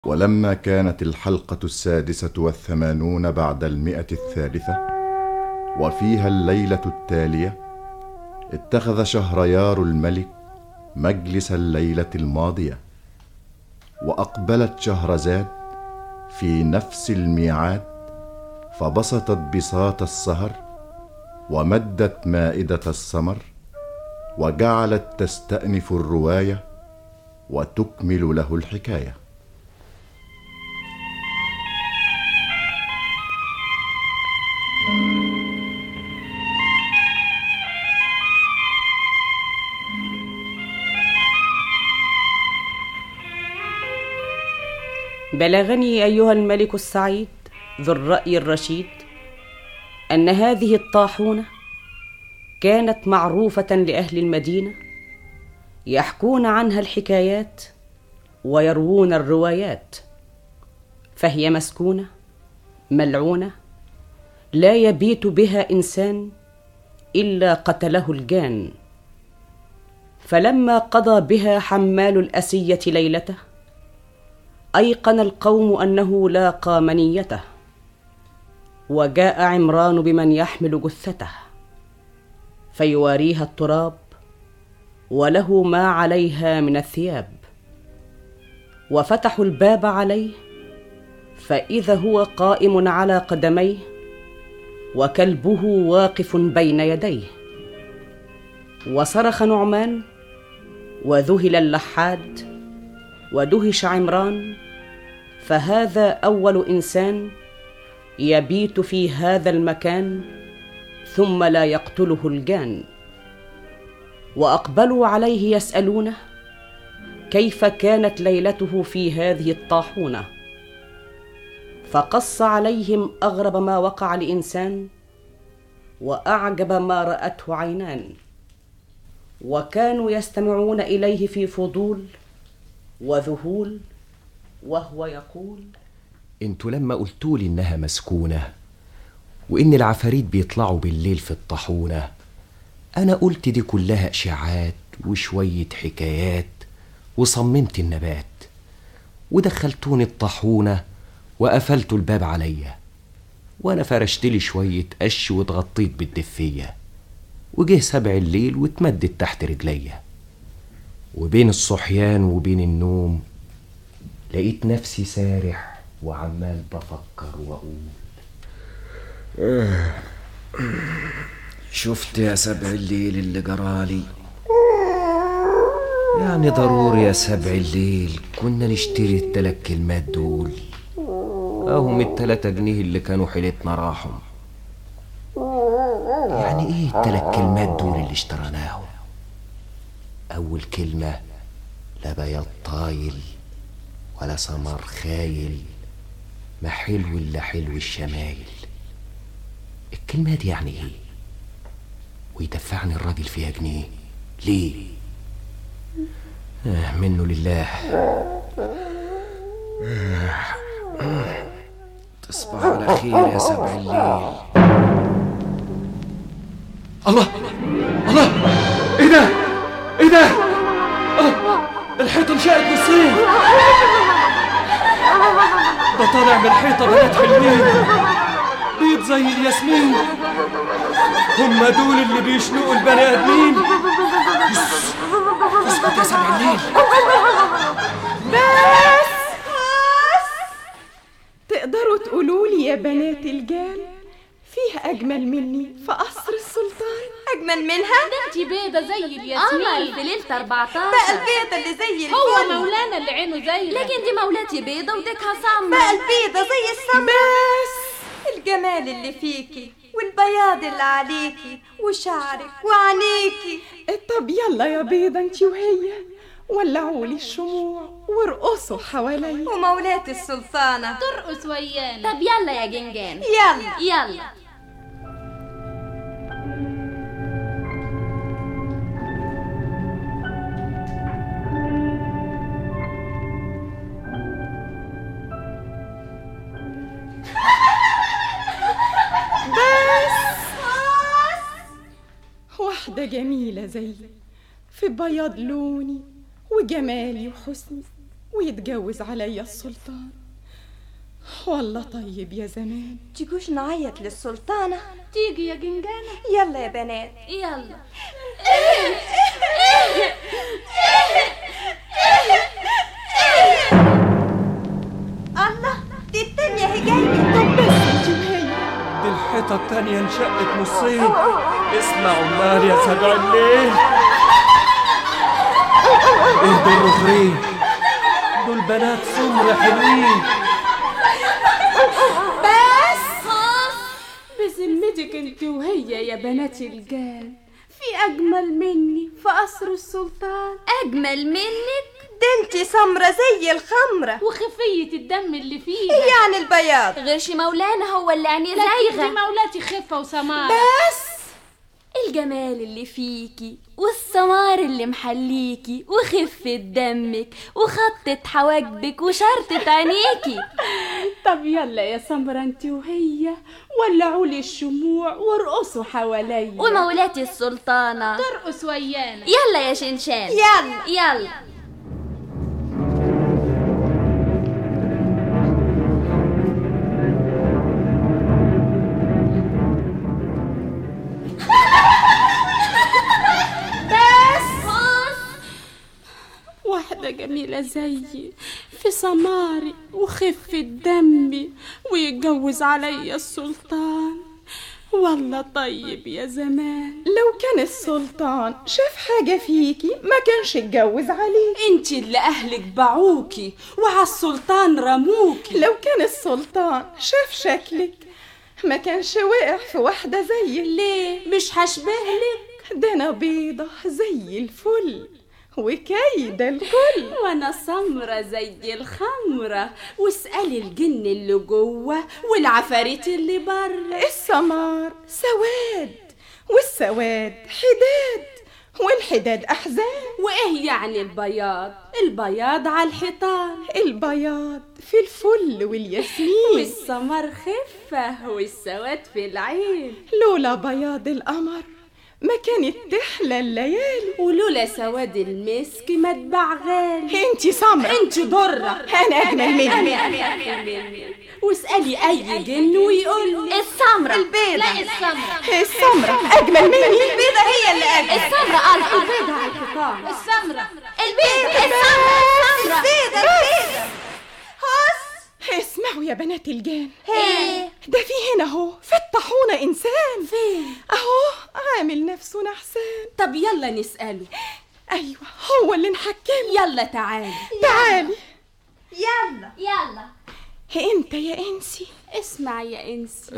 ولما كانت الحلقة 86 بعد 100 وفيها الليلة التالية، اتخذ شهريار الملك مجلس الليلة الماضية، وأقبلت شهرزاد في نفس الميعاد، فبسطت بساط السهر ومدت مائدة السمر، وجعلت تستأنف الرواية وتكمل له الحكاية. بلغني أيها الملك السعيد ذو الرأي الرشيد أن هذه الطاحونة كانت معروفة لأهل المدينة، يحكون عنها الحكايات ويروون الروايات، فهي مسكونة ملعونة لا يبيت بها إنسان إلا قتله الجان. فلما قضى بها حمال الأسية ليلته، أيقن القوم أنه لاقى منيته، وجاء عمران بمن يحمل جثته فيواريها التراب وله ما عليها من الثياب، وفتحوا الباب عليه فإذا هو قائم على قدميه وكلبه واقف بين يديه. وصرخ نعمان وذهل اللحاد ودهش عمران، فهذا أول إنسان يبيت في هذا المكان ثم لا يقتله الجان. وأقبلوا عليه يسألونه كيف كانت ليلته في هذه الطاحونة، فقص عليهم أغرب ما وقع لإنسان وأعجب ما رأته عينان، وكانوا يستمعون إليه في فضول وذهول، وهو يقول: انتوا لما قلتولي انها مسكونة وان العفاريت بيطلعوا بالليل في الطاحونة، انا قلت دي كلها اشاعات وشوية حكايات، وصممت النبات ودخلتوني الطاحونة وقفلتوا الباب عليا، وانا فرشتلي شوية قش واتغطيت بالدفية، وجه 7 الليل واتمدت تحت رجليا، وبين الصحيان وبين النوم لقيت نفسي سارح وعمال بفكر وأقول: شفت يا 7 الليل اللي جرالي؟ يعني ضروري يا 7 الليل كنا نشتري ال3 كلمات دول، اهم ال3 جنيه اللي كانوا حيلتنا راحوا. يعني ايه ال3 كلمات دول اللي اشتريناهم؟ اول كلمة: لا بياض طايل ولا سمر خايل، ما حلو الا حلو الشمايل. الكلمة دي يعني ايه؟ ويدفعني الراجل فيها جنيه ليه؟ منه لله. تصبح على خير يا 7 الليل. الله الله، ايه ده؟ ايه ده؟ الحيطة انشقت نصين، ده طالع من الحيطة بنات حلوين بيض زي الياسمين، هم دول اللي بيشنقوا البني ادمين. اسكت يا 7 الليل. بس تقدروا تقولولي يا بنات الجال فيه أجمل مني في قصر السلطان؟ أجمل منها؟ انتي بيضة زي الياسمين. قمر في ليلة 14 بقى البيضة اللي زي الفل. هو مولانا اللي عينه زي، لكن دي مولاتي بيضة وديكها سمر. بقى البيضة زي السمر. بس الجمال اللي فيكي والبياض اللي عليكي وشعرك وعينيكي. طب يلا يا بيضة انتي وهي ولعولي الشموع وارقصوا حوالي، ومولاتي السلطانة ترقص ويانا. طب يلا يا جنجان، يلا يلا. بس واحدة جميلة زي في بياض لوني وجمالي وحسني، ويتجوز عليا السلطان. والله طيب يا زمان. تيجوش نعيط للسلطانة؟ تيجي يا جنجانة. يلا يا بنات يلا. الله، دي التانية هي جاية. طب بس انت وهي. دي الحيطة التانية انشقت نصين. اسمعوا النار يا سبع الليل. ايه دول رخرين؟ دول بنات سمر حلوين. بذمتك انت وهي يا بنات الجال، في اجمل مني في قصر السلطان؟ اجمل منك؟ ده انتي سمرة زي الخمرة وخفية الدم اللي فيها. يعني البياض غيرش مولانا هو اللي عينيه زايغة. لكن مولاتي خفة وسمارة. بس الجمال اللي فيكي والسمار اللي محليكي وخفة دمك وخطة حواجبك وشرطة عينيكي. طب يلا يا سمرة انت وهي، ولعوا لي الشموع وارقصوا حواليا. ومولاتي السلطانة ترقص ويانا. يلا يا شنشان. يلا يلا. واحدة جميلة زيي في سماري وخفة دمي ويتجوز عليا السلطان. والله طيب يا زمان. لو كان السلطان شاف حاجة فيكي ما كانش اتجوز عليك. انتي اللي اهلك باعوكي وعلى السلطان رموكي. لو كان السلطان شاف شكلك ما كانش وقع في واحدة زيك. ليه مش هشبهلك؟ ده انا بيضة زي الفل وكايدة الكل، وانا سمرة زي الخمرة. واسألي الجن اللي جوه والعفاريت اللي بره. السمار سواد والسواد حداد والحداد أحزان. وايه يعني البياض؟ البياض على الحيطان. البياض في الفل والياسمين والسمر خفة والسواد في العين. لولا بياض القمر ما كانت تحلى الليالي، ولولا سواد المسك ما اتباع غالي. انتي سمرة. انتي ضرة. انا اجمل منك. واسألي اي جن ويقول لي السمرة. البيضة. لا السمرة. السمرة اجمل مني. البيضة هي اللي اجمل. السمرة قلب. البيضة على الحيطان. السمرة. البيضة. السمرة. البيضة. هص. اسمعوا يا بنات الجان. ايه ده في هنا اهو في الطاحونة انسان. فين؟ اهو عامل نفسه نحسان. طب يلا نسأله. ايوه هو اللي نحكمه. يلا تعالي. تعالي. يلا يلا. انت يا انسي اسمع يا انسي.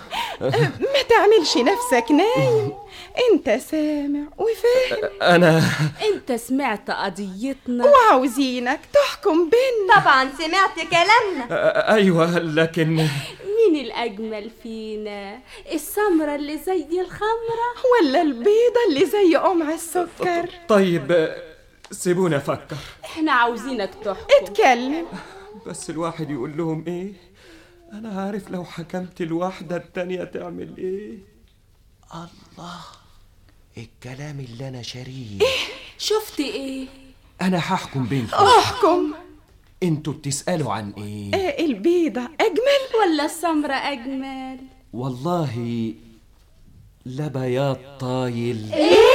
ما تعملش نفسك نايم، انت سامع وفاهم. انا انت سمعت قضيتنا وعاوزينك تحكم بينا. طبعا سمعت كلامنا. ايوه لكن مين الاجمل فينا؟ السمرة اللي زي الخمرة ولا البيضة اللي زي قمع السكر؟ طيب سيبوني افكر. احنا عاوزينك تحكم. اتكلم. بس الواحد يقول لهم ايه؟ انا عارف لو حكمت الواحدة التانية تعمل ايه. الله، الكلام اللي انا شاريه. شفت ايه؟ انا هحكم بينكم. احكم. انتوا بتسألوا عن ايه؟ البيضة اجمل ولا السمرة اجمل؟ والله لا بياض طايل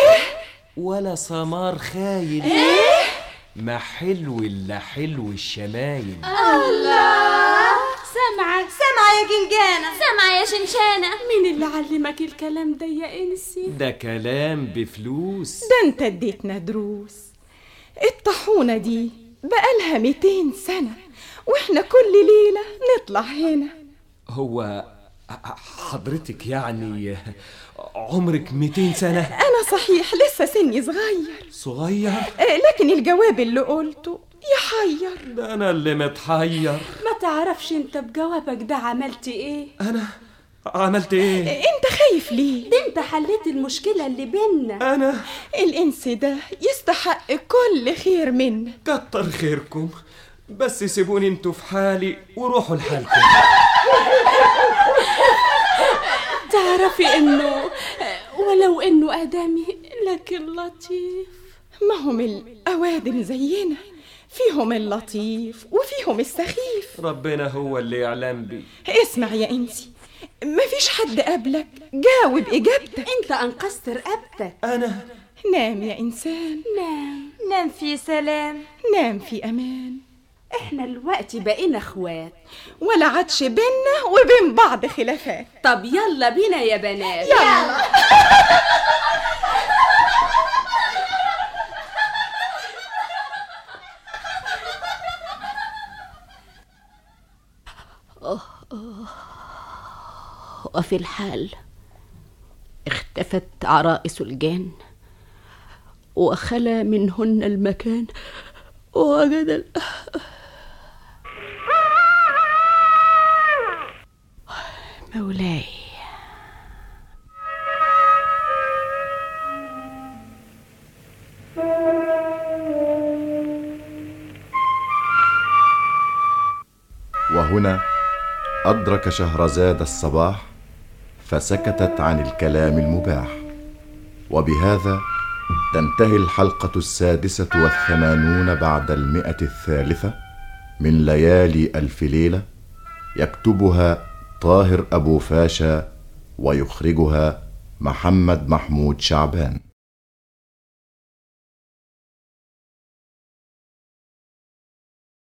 ولا سمار خايل. ما حلو الا حلو الشمايل. الله، سامعة يا جنجانة. سامعة يا شنشانة. مين اللي علمك الكلام ده يا انسي؟ ده كلام بفلوس. ده انت اديتنا دروس. الطاحونة دي بقالها 200 سنة واحنا كل ليلة نطلع هنا. هو حضرتك يعني عمرك 200 سنة؟ انا صحيح لسه سني صغير لكن الجواب اللي قلته يحير. ده انا اللي متحير. ما تعرفش انت بجوابك ده عملت ايه؟ انا عملت ايه؟ انت خايف ليه؟ ده انت حليت المشكلة اللي بينا. انا الانس ده يستحق كل خير منا. كتر خيركم، بس سيبوني انتوا في حالي وروحوا لحالكم. تعرفي انه ولو انه ادمي لكن لطيف. ما هم الاوادم زينا فيهم اللطيف وفيهم السخيف. ربنا هو اللي يعلم بي. اسمع يا انسي، مفيش حد قبلك جاوب اجابتك. انت انقذت رقبتك. انا نام يا انسان، نام في سلام، نام في امان. احنا الوقت بقينا اخوات، ولا عادش بينا وبين بعض خلافات. طب يلا بينا يا بنات. يلا. وفي الحال اختفت عرائس الجان، وخلا منهن المكان، ووجد مولاي. وهنا أدرك شهرزاد الصباح، فسكتت عن الكلام المباح. وبهذا تنتهي الحلقة 86 بعد 100 من ليالي ألف ليلة، يكتبها طاهر أبو فاشا ويخرجها محمد محمود شعبان.